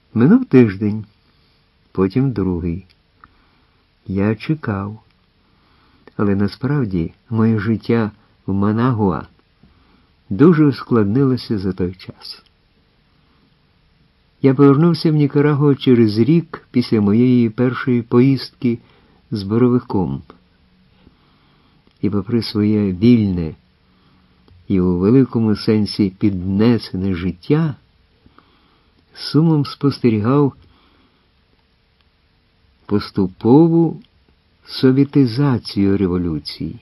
Минув тиждень, потім другий. Я чекав. Але насправді моє життя в Манагуа дуже ускладнилося за той час. Я повернувся в Нікарагуа через рік після моєї першої поїздки з боровиком. І попри своє вільне і у великому сенсі піднесене життя, з сумом спостерігав поступову совєтизацію революції.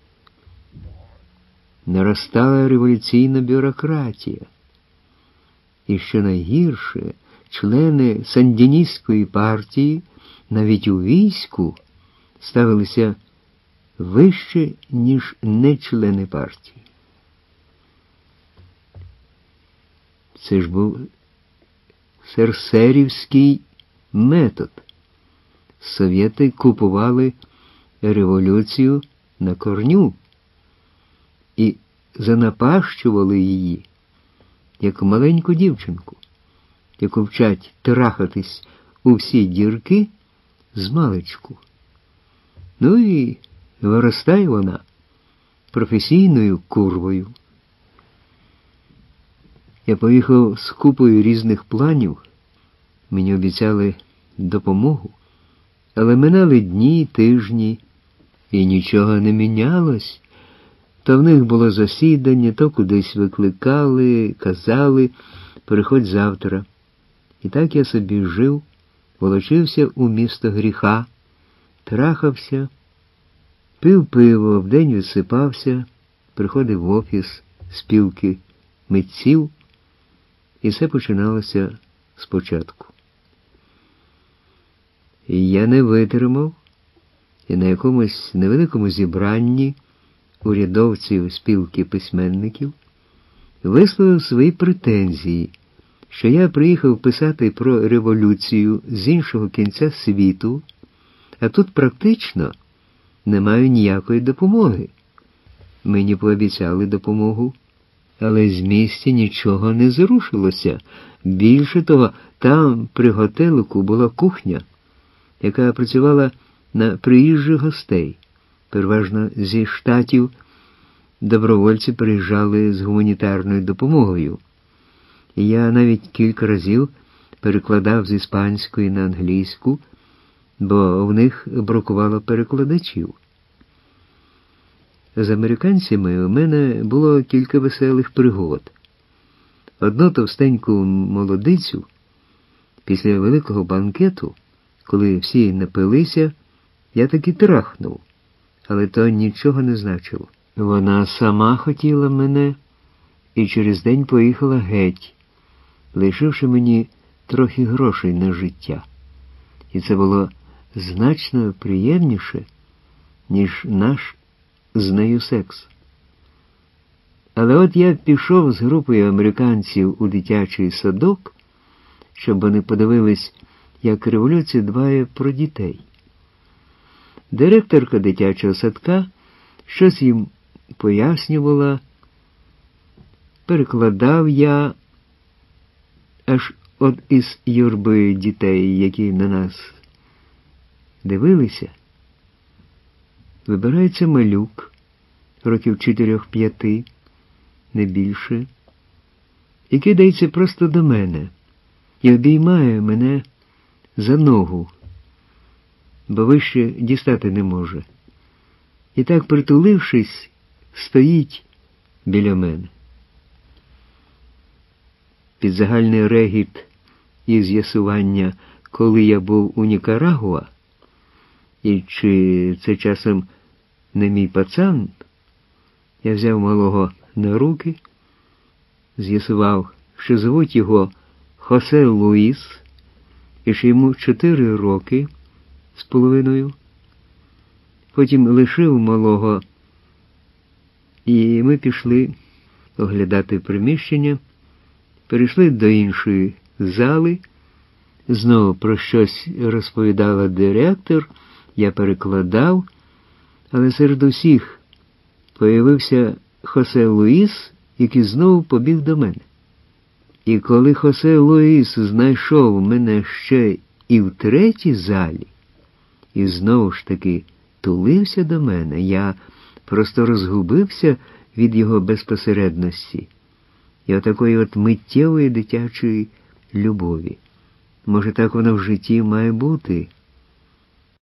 Наростала революційна бюрократія. І що найгірше, члени сандіністської партії навіть у війську ставилися вище, ніж нечлени партії. Це ж був серсерівський метод. Совєти купували революцію на корню і занапащували її, як маленьку дівчинку, яку вчать трахатись у всі дірки змалечку. Ну і виростає вона професійною курвою. Я поїхав з купою різних планів, мені обіцяли допомогу, але минали дні, тижні, і нічого не мінялось. То в них було засідання, то кудись викликали, казали, приходь завтра. І так я собі жив, волочився у місто гріха, трахався, пив пиво, вдень висипався, приходив в офіс спілки митців, і все починалося спочатку. І я не витримав, і на якомусь невеликому зібранні урядовців спілки письменників висловив свої претензії, що я приїхав писати про революцію з іншого кінця світу, а тут практично не маю ніякої допомоги. Мені пообіцяли допомогу, але з місця нічого не зрушилося. Більше того, там при готелику була кухня, яка працювала на приїжджих гостей. Переважно зі Штатів добровольці приїжджали з гуманітарною допомогою. І я навіть кілька разів перекладав з іспанської на англійську, бо в них бракувало перекладачів. З американцями у мене було кілька веселих пригод. Одну товстеньку молодицю після великого банкету, коли всі напилися, я таки трахнув, але то нічого не значило. Вона сама хотіла мене і через день поїхала геть, лишивши мені трохи грошей на життя. І це було значно приємніше, ніж наш з нею секс. Але от я пішов з групою американців у дитячий садок, щоб вони подивились, як революція дбає про дітей. Директорка дитячого садка щось їм пояснювала, перекладав я, аж от із юрби дітей, які на нас дивилися, вибирається малюк, років 4-5, не більше, і кидається просто до мене і обіймає мене за ногу, бо вище дістати не може. І так, притулившись, стоїть біля мене. Під загальний регіт і з'ясування, коли я був у Нікарагуа, і чи це часом не мій пацан, я взяв малого на руки, з'ясував, що звуть його Хосе Луїс, і що йому 4 роки з половиною. Потім лишив малого, і ми пішли оглядати приміщення, перейшли до іншої зали, знову про щось розповідала директор, я перекладав, але серед усіх появився Хосе Луїс, який знову побіг до мене. І коли Хосе Луїс знайшов мене ще і в третій залі, і знову ж таки тулився до мене, я просто розгубився від його безпосередності і отакої от миттєвої дитячої любові. Може, так воно в житті має бути?